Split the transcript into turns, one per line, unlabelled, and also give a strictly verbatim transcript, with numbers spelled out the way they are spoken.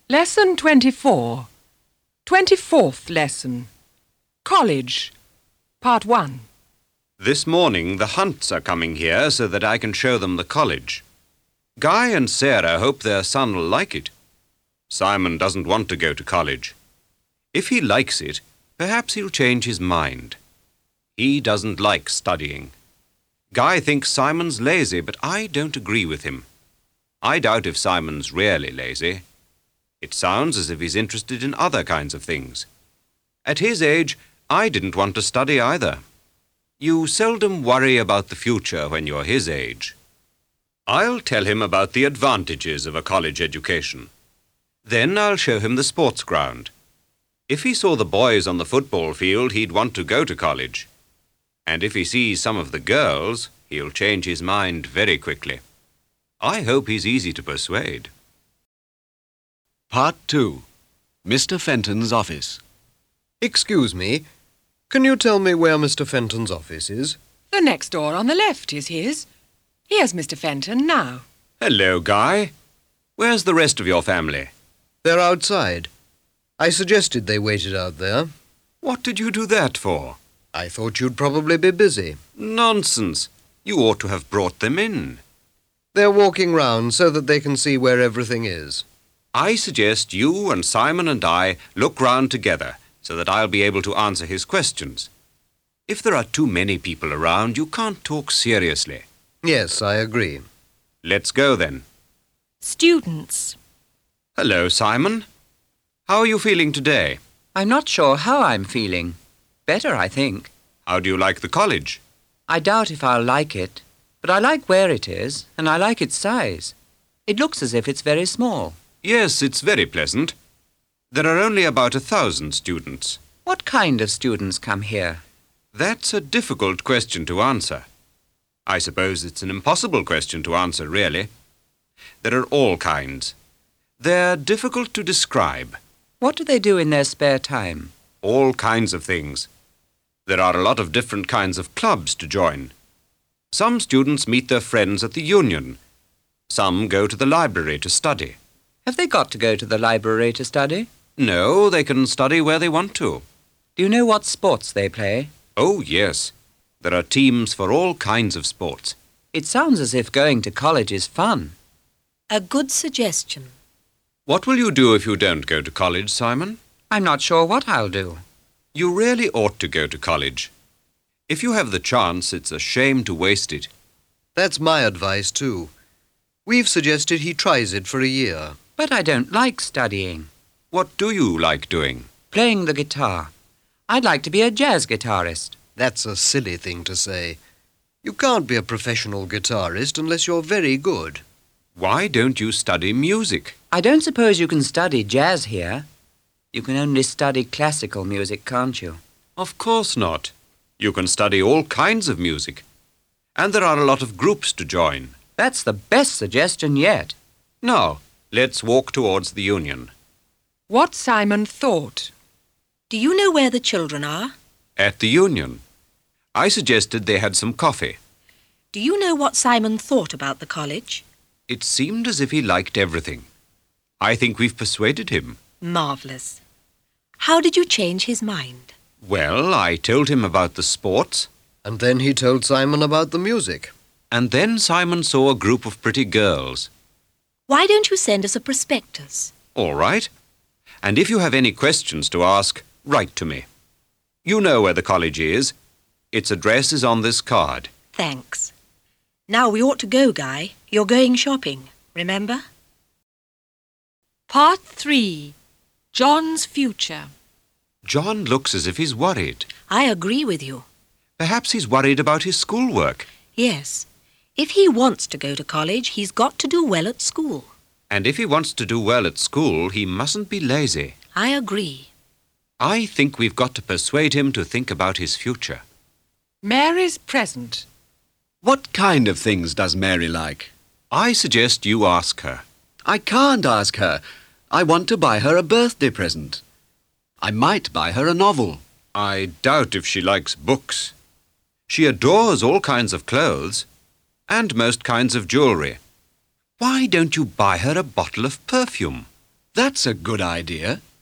Lesson twenty-four. Twenty-fourth lesson. College. Part one.
This morning the Hunts are coming here so that I can show them the college. Guy and Sarah hope their son will like it. Simon doesn't want to go to college. If he likes it, perhaps he'll change his mind. He doesn't like studying. Guy thinks Simon's lazy, but I don't agree with him. I doubt if Simon's really lazy. It sounds as if he's interested in other kinds of things. At his age, I didn't want to study either. You seldom worry about the future when you're his age. I'll tell him about the advantages of a college education. Then I'll show him the sports ground. If he saw the boys on the football field, he'd want to go to college. And if he sees some of the girls, he'll change his mind very quickly. I hope he's easy to persuade.
Part two. Mister Fenton's office.
Excuse me, can you tell me where Mister Fenton's office is?
The next door on the left is his. Here's Mister Fenton now.
Hello, Guy. Where's the rest of your family?
They're outside. I suggested they waited out there.
What did you do that for?
I thought you'd probably be busy.
Nonsense. You ought to have brought them in.
They're walking round so that they can see where everything is.
I suggest you and Simon and I look round together so that I'll be able to answer his questions. If there are too many people around, you can't talk seriously.
Yes, I agree.
Let's go then.
Students.
Hello, Simon. How are you feeling today?
I'm not sure how I'm feeling. Better, I think.
How do you like the college?
I doubt if I'll like it, but I like where it is, and I like its size. It looks as if it's very small.
Yes, it's very pleasant. There are only about a thousand students.
What kind of students come here?
That's a difficult question to answer. I suppose it's an impossible question to answer, really. There are all kinds. They're difficult to describe.
What do they do in their spare time?
All kinds of things. There are a lot of different kinds of clubs to join. Some students meet their friends at the union. Some go to the library to study.
Have they got to go to the library to study?
No, they can study where they want to.
Do you know what sports they play?
Oh, yes. There are teams for all kinds of sports.
It sounds as if going to college is fun.
A good suggestion.
What will you do if you don't go to college, Simon?
I'm not sure what I'll do.
You really ought to go to college. If you have the chance, it's a shame to waste it.
That's my advice, too. We've suggested he tries it for a year.
But I don't like studying.
What do you like doing?
Playing the guitar. I'd like to be a jazz guitarist.
That's a silly thing to say. You can't be a professional guitarist unless you're very good.
Why don't you study music?
I don't suppose you can study jazz here. You can only study classical music, can't you?
Of course not. You can study all kinds of music. And there are a lot of groups to join.
That's the best suggestion yet.
Now, let's walk towards the union.
What Simon thought.
Do you know where the children are?
At the union. I suggested they had some coffee.
Do you know what Simon thought about the college?
It seemed as if he liked everything. I think we've persuaded him.
Marvellous. How did you change his mind?
Well, I told him about the sports.
And then he told Simon about the music.
And then Simon saw a group of pretty girls.
Why don't you send us a prospectus?
All right. And if you have any questions to ask, write to me. You know where the college is. Its address is on this card.
Thanks. Now we ought to go, Guy. You're going shopping, remember?
Part three. John's future.
John looks as if he's worried.
I agree with you.
Perhaps he's worried about his schoolwork.
Yes. If he wants to go to college, he's got to do well at school.
And if he wants to do well at school, he mustn't be lazy.
I agree.
I think we've got to persuade him to think about his future.
Mary's present.
What kind of things does Mary like?
I suggest you ask her.
I can't ask her. I want to buy her a birthday present. I might buy her a novel.
I doubt if she likes books. She adores all kinds of clothes and most kinds of jewellery. Why don't you buy her a bottle of perfume?
That's a good idea.